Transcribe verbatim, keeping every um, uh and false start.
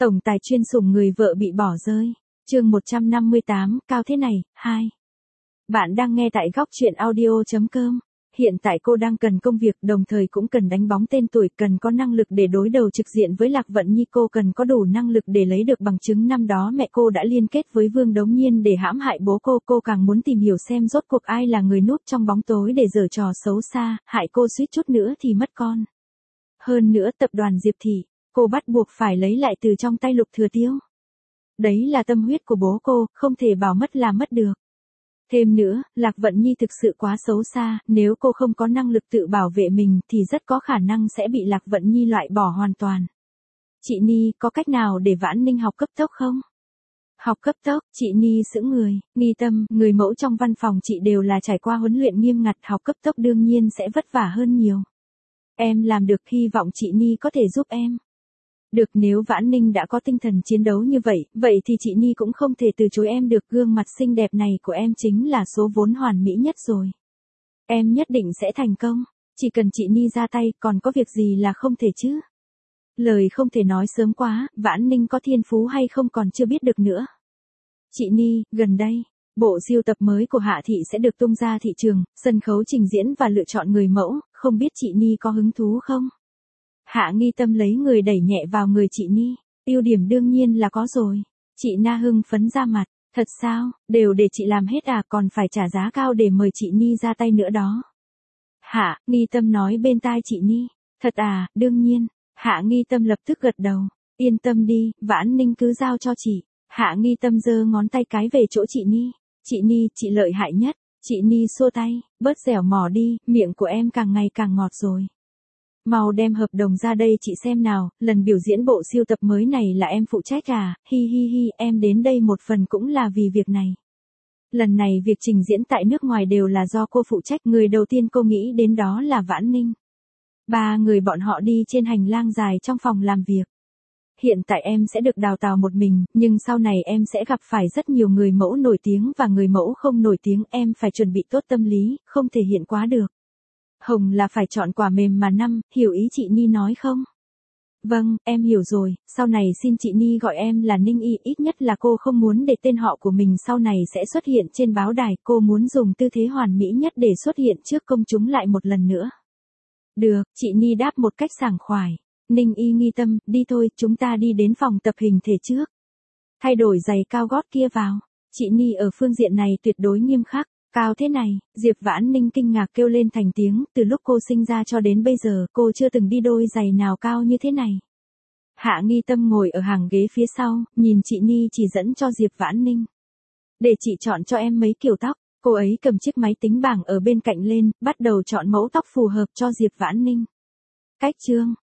Tổng tài chuyên sủng người vợ bị bỏ rơi. Chương một trăm năm mươi tám, cao thế này, hai. Bạn đang nghe tại góc truyện audio chấm com. Hiện tại cô đang cần công việc, đồng thời cũng cần đánh bóng tên tuổi, cần có năng lực để đối đầu trực diện với Lạc Vận Nhi, cô cần có đủ năng lực để lấy được bằng chứng năm đó mẹ cô đã liên kết với Vương Đống Nhiên để hãm hại bố cô, cô càng muốn tìm hiểu xem rốt cuộc ai là người núp trong bóng tối để giở trò xấu xa, hại cô suýt chút nữa thì mất con. Hơn nữa tập đoàn Diệp Thị, cô bắt buộc phải lấy lại từ trong tay Lục Thừa Tiêu. Đấy là tâm huyết của bố cô, không thể bảo mất là mất được. Thêm nữa, Lạc Vận Nhi thực sự quá xấu xa, nếu cô không có năng lực tự bảo vệ mình thì rất có khả năng sẽ bị Lạc Vận Nhi loại bỏ hoàn toàn. Chị Ni, có cách nào để Vãn Ninh học cấp tốc không? Học cấp tốc, chị Ni sững người, Ni Tâm, người mẫu trong văn phòng chị đều là trải qua huấn luyện nghiêm ngặt, học cấp tốc đương nhiên sẽ vất vả hơn nhiều. Em làm được, hy vọng chị Ni có thể giúp em. Được, nếu Vãn Ninh đã có tinh thần chiến đấu như vậy, vậy thì chị Ni cũng không thể từ chối em được, gương mặt xinh đẹp này của em chính là số vốn hoàn mỹ nhất rồi. Em nhất định sẽ thành công, chỉ cần chị Ni ra tay, còn có việc gì là không thể chứ? Lời không thể nói sớm quá, Vãn Ninh có thiên phú hay không còn chưa biết được nữa. Chị Ni, gần đây, bộ sưu tập mới của Hạ Thị sẽ được tung ra thị trường, sân khấu trình diễn và lựa chọn người mẫu, không biết chị Ni có hứng thú không? Hạ Nghi Tâm lấy người đẩy nhẹ vào người chị Ni, ưu điểm đương nhiên là có rồi. Chị Na hưng phấn ra mặt, thật sao, đều để chị làm hết à, còn phải trả giá cao để mời chị Ni ra tay nữa đó. Hạ Nghi Tâm nói bên tai chị Ni, thật à, đương nhiên. Hạ Nghi Tâm lập tức gật đầu, yên tâm đi, Vãn Ninh cứ giao cho chị. Hạ Nghi Tâm giơ ngón tay cái về chỗ chị Ni, chị Ni, chị lợi hại nhất. Chị Ni xua tay, bớt dẻo mỏ đi, miệng của em càng ngày càng ngọt rồi. Mau đem hợp đồng ra đây chị xem nào, lần biểu diễn bộ sưu tập mới này là em phụ trách à, hi hi hi, em đến đây một phần cũng là vì việc này. Lần này việc trình diễn tại nước ngoài đều là do cô phụ trách, người đầu tiên cô nghĩ đến đó là Vãn Ninh. Ba người bọn họ đi trên hành lang dài trong phòng làm việc. Hiện tại em sẽ được đào tạo một mình, nhưng sau này em sẽ gặp phải rất nhiều người mẫu nổi tiếng và người mẫu không nổi tiếng, em phải chuẩn bị tốt tâm lý, không thể hiện quá được. Hồng là phải chọn quả mềm mà năm, hiểu ý chị Ni nói không? Vâng, em hiểu rồi, sau này xin chị Ni gọi em là Ninh Y, ít nhất là cô không muốn để tên họ của mình sau này sẽ xuất hiện trên báo đài, cô muốn dùng tư thế hoàn mỹ nhất để xuất hiện trước công chúng lại một lần nữa. Được, chị Ni đáp một cách sảng khoái. Ninh Y Nghi Tâm, đi thôi, chúng ta đi đến phòng tập hình thể trước. Thay đổi giày cao gót kia vào. Chị Ni ở phương diện này tuyệt đối nghiêm khắc. Cao thế này, Diệp Vãn Ninh kinh ngạc kêu lên thành tiếng, từ lúc cô sinh ra cho đến bây giờ, cô chưa từng đi đôi giày nào cao như thế này. Hạ Nghi Tâm ngồi ở hàng ghế phía sau, nhìn chị Ni chỉ dẫn cho Diệp Vãn Ninh. Để chị chọn cho em mấy kiểu tóc, cô ấy cầm chiếc máy tính bảng ở bên cạnh lên, bắt đầu chọn mẫu tóc phù hợp cho Diệp Vãn Ninh. Cách chương,